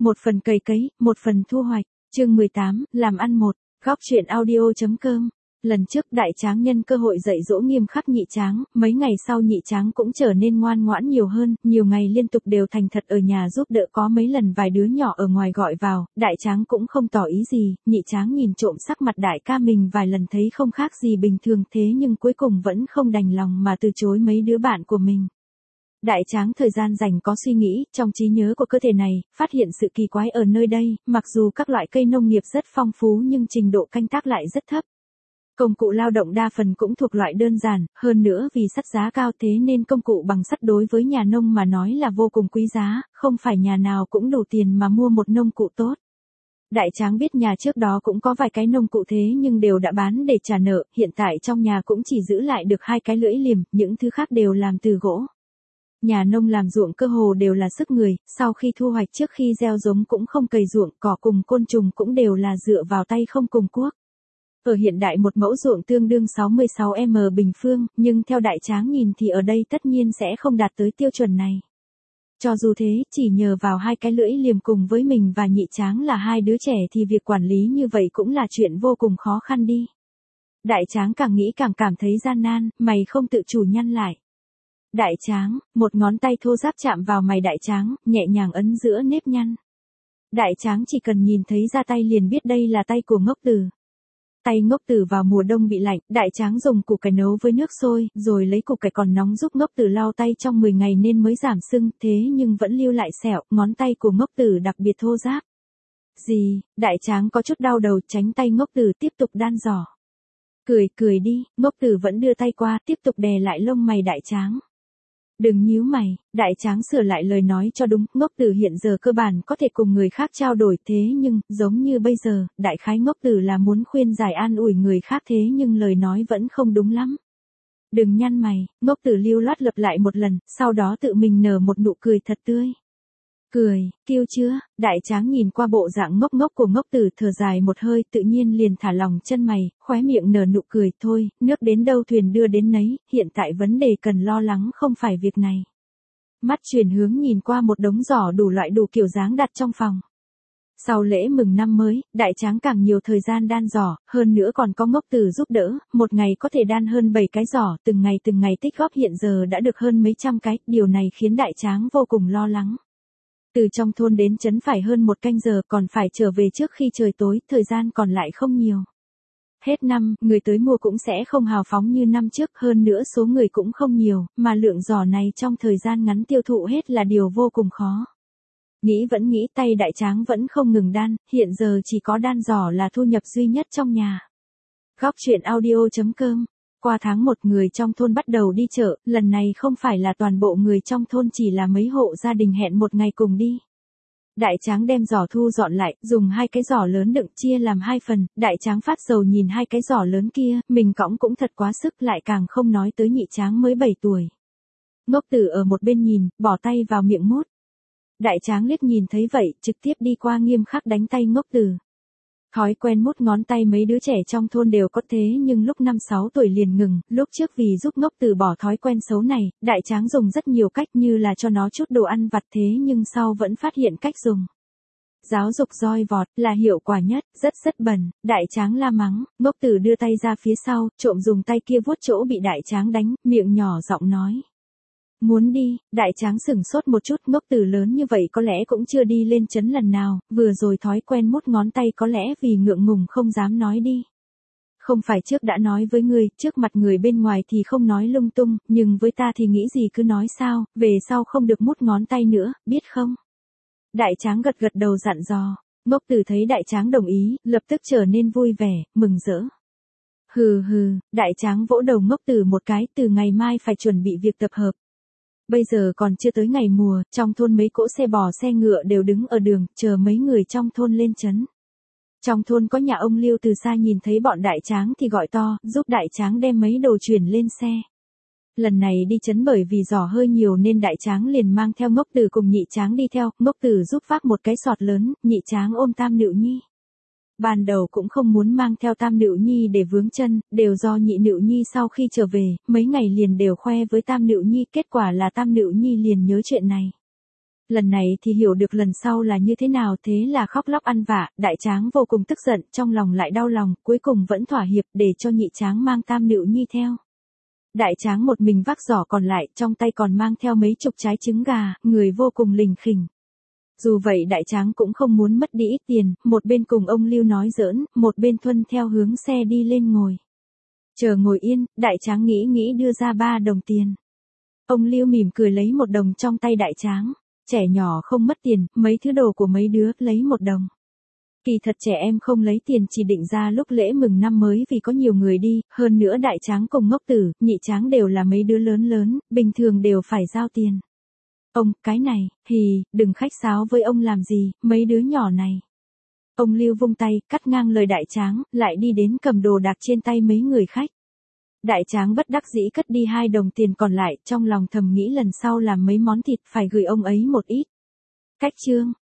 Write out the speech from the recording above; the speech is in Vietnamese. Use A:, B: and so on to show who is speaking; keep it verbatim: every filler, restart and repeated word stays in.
A: một phần cày cấy, một phần thu hoạch. Chương mười tám, làm ăn một, góc truyện audio.com. Lần trước Đại Tráng nhân cơ hội dạy dỗ nghiêm khắc Nhị Tráng, mấy ngày sau Nhị Tráng cũng trở nên ngoan ngoãn nhiều hơn, nhiều ngày liên tục đều thành thật ở nhà giúp đỡ, có mấy lần vài đứa nhỏ ở ngoài gọi vào, Đại Tráng cũng không tỏ ý gì, Nhị Tráng nhìn trộm sắc mặt đại ca mình vài lần thấy không khác gì bình thường, thế nhưng cuối cùng vẫn không đành lòng mà từ chối mấy đứa bạn của mình. Đại Tráng thời gian rảnh có suy nghĩ, trong trí nhớ của cơ thể này, phát hiện sự kỳ quái ở nơi đây, mặc dù các loại cây nông nghiệp rất phong phú nhưng trình độ canh tác lại rất thấp. Công cụ lao động đa phần cũng thuộc loại đơn giản, hơn nữa vì sắt giá cao thế nên công cụ bằng sắt đối với nhà nông mà nói là vô cùng quý giá, không phải nhà nào cũng đủ tiền mà mua một nông cụ tốt. Đại Tráng biết nhà trước đó cũng có vài cái nông cụ thế nhưng đều đã bán để trả nợ, hiện tại trong nhà cũng chỉ giữ lại được hai cái lưỡi liềm, những thứ khác đều làm từ gỗ. Nhà nông làm ruộng cơ hồ đều là sức người, sau khi thu hoạch trước khi gieo giống cũng không cày ruộng, cỏ cùng côn trùng cũng đều là dựa vào tay không cùng cuốc. Ở hiện đại một mẫu ruộng tương đương sáu mươi sáu mét bình phương, nhưng theo Đại Tráng nhìn thì ở đây tất nhiên sẽ không đạt tới tiêu chuẩn này. Cho dù thế, chỉ nhờ vào hai cái lưỡi liềm cùng với mình và Nhị Tráng là hai đứa trẻ thì việc quản lý như vậy cũng là chuyện vô cùng khó khăn đi. Đại Tráng càng nghĩ càng cảm thấy gian nan, mày không tự chủ nhăn lại. Đại Tráng, một ngón tay thô ráp chạm vào mày Đại Tráng, nhẹ nhàng ấn giữa nếp nhăn. Đại Tráng chỉ cần nhìn thấy da tay liền biết đây là tay của Ngốc Tử. Tay Ngốc Tử vào mùa đông bị lạnh, Đại Tráng dùng củ cải nấu với nước sôi, rồi lấy củ cải còn nóng giúp Ngốc Tử lau tay trong mười ngày nên mới giảm sưng, thế nhưng vẫn lưu lại sẹo, ngón tay của Ngốc Tử đặc biệt thô ráp. Gì, Đại Tráng có chút đau đầu, tránh tay Ngốc Tử tiếp tục đan giỏ. Cười, cười đi, Ngốc Tử vẫn đưa tay qua, tiếp tục đè lại lông mày Đại Tráng. Đừng nhíu mày, Đại Tráng sửa lại lời nói cho đúng, Ngốc Tử hiện giờ cơ bản có thể cùng người khác trao đổi thế nhưng, giống như bây giờ, đại khái Ngốc Tử là muốn khuyên giải an ủi người khác thế nhưng lời nói vẫn không đúng lắm. Đừng nhăn mày, Ngốc Tử lưu loát lặp lại một lần, sau đó tự mình nở một nụ cười thật tươi. Cười, kêu chưa, Đại Tráng nhìn qua bộ dạng ngốc ngốc của Ngốc Tử thở dài một hơi tự nhiên liền thả lòng chân mày, khóe miệng nở nụ cười thôi, nước đến đâu thuyền đưa đến nấy, hiện tại vấn đề cần lo lắng không phải việc này. Mắt chuyển hướng nhìn qua một đống giỏ đủ loại đủ kiểu dáng đặt trong phòng. Sau lễ mừng năm mới, Đại Tráng càng nhiều thời gian đan giỏ, hơn nữa còn có Ngốc Tử giúp đỡ, một ngày có thể đan hơn bảy cái giỏ, từng ngày từng ngày tích góp hiện giờ đã được hơn mấy trăm cái, điều này khiến Đại Tráng vô cùng lo lắng. Từ trong thôn đến trấn phải hơn một canh giờ còn phải trở về trước khi trời tối, thời gian còn lại không nhiều. Hết năm, người tới mua cũng sẽ không hào phóng như năm trước, hơn nữa số người cũng không nhiều, mà lượng giỏ này trong thời gian ngắn tiêu thụ hết là điều vô cùng khó. Nghĩ vẫn nghĩ tay Đại Tráng vẫn không ngừng đan, hiện giờ chỉ có đan giỏ là thu nhập duy nhất trong nhà. Góc truyện audio.com. Qua tháng một người trong thôn bắt đầu đi chợ, lần này không phải là toàn bộ người trong thôn chỉ là mấy hộ gia đình hẹn một ngày cùng đi. Đại Tráng đem giỏ thu dọn lại, dùng hai cái giỏ lớn đựng chia làm hai phần, Đại Tráng phát sầu nhìn hai cái giỏ lớn kia, mình cõng cũng thật quá sức lại càng không nói tới Nhị Tráng mới bảy tuổi. Ngốc Tử ở một bên nhìn, bỏ tay vào miệng mút. Đại Tráng liếc nhìn thấy vậy, trực tiếp đi qua nghiêm khắc đánh tay Ngốc Tử. Thói quen mút ngón tay mấy đứa trẻ trong thôn đều có thế nhưng lúc năm sáu tuổi liền ngừng, lúc trước vì giúp Ngốc Tử bỏ thói quen xấu này, Đại Tráng dùng rất nhiều cách như là cho nó chút đồ ăn vặt thế nhưng sau vẫn phát hiện cách dùng. Giáo dục roi vọt là hiệu quả nhất, rất rất bẩn, Đại Tráng la mắng, Ngốc Tử đưa tay ra phía sau, trộm dùng tay kia vuốt chỗ bị Đại Tráng đánh, miệng nhỏ giọng nói. Muốn đi, Đại Tráng sửng sốt một chút, Ngốc Tử lớn như vậy có lẽ cũng chưa đi lên trấn lần nào, vừa rồi thói quen mút ngón tay có lẽ vì ngượng ngùng không dám nói đi. Không phải trước đã nói với ngươi, trước mặt người bên ngoài thì không nói lung tung, nhưng với ta thì nghĩ gì cứ nói sao, về sau không được mút ngón tay nữa, biết không? Đại Tráng gật gật đầu dặn dò, Ngốc Tử thấy Đại Tráng đồng ý, lập tức trở nên vui vẻ, mừng rỡ. Hừ hừ, Đại Tráng vỗ đầu Ngốc Tử một cái, từ ngày mai phải chuẩn bị việc tập hợp. Bây giờ còn chưa tới ngày mùa, trong thôn mấy cỗ xe bò xe ngựa đều đứng ở đường, chờ mấy người trong thôn lên trấn. Trong thôn có nhà ông Liêu từ xa nhìn thấy bọn Đại Tráng thì gọi to, giúp Đại Tráng đem mấy đồ chuyển lên xe. Lần này đi trấn bởi vì giỏ hơi nhiều nên Đại Tráng liền mang theo Ngốc Tử cùng Nhị Tráng đi theo, Ngốc Tử giúp vác một cái sọt lớn, Nhị Tráng ôm Tam Nựu Nhi. Ban đầu cũng không muốn mang theo Tam Nựu Nhi để vướng chân, đều do Nhị Nựu Nhi sau khi trở về, mấy ngày liền đều khoe với Tam Nựu Nhi, kết quả là Tam Nựu Nhi liền nhớ chuyện này. Lần này thì hiểu được lần sau là như thế nào, thế là khóc lóc ăn vạ, đại tráng vô cùng tức giận, trong lòng lại đau lòng, cuối cùng vẫn thỏa hiệp để cho nhị tráng mang tam nữ nhi theo. Đại tráng một mình vác giỏ còn lại, trong tay còn mang theo mấy chục trái trứng gà, người vô cùng lình khỉnh. Dù vậy đại tráng cũng không muốn mất đi ít tiền, một bên cùng ông Lưu nói giỡn, một bên thuân theo hướng xe đi lên ngồi. Chờ ngồi yên, đại tráng nghĩ nghĩ đưa ra ba đồng tiền. Ông Lưu mỉm cười lấy một đồng trong tay đại tráng. Trẻ nhỏ không mất tiền, mấy thứ đồ của mấy đứa, lấy một đồng. Kỳ thật trẻ em không lấy tiền chỉ định ra lúc lễ mừng năm mới vì có nhiều người đi, hơn nữa đại tráng cùng ngốc tử, nhị tráng đều là mấy đứa lớn lớn, bình thường đều phải giao tiền. Ông, cái này, hì, đừng khách sáo với ông làm gì, mấy đứa nhỏ này. Ông Lưu vung tay, cắt ngang lời đại tráng, lại đi đến cầm đồ đạc trên tay mấy người khách. Đại tráng bất đắc dĩ cất đi hai đồng tiền còn lại, trong lòng thầm nghĩ lần sau làm mấy món thịt phải gửi ông ấy một ít. Cách chương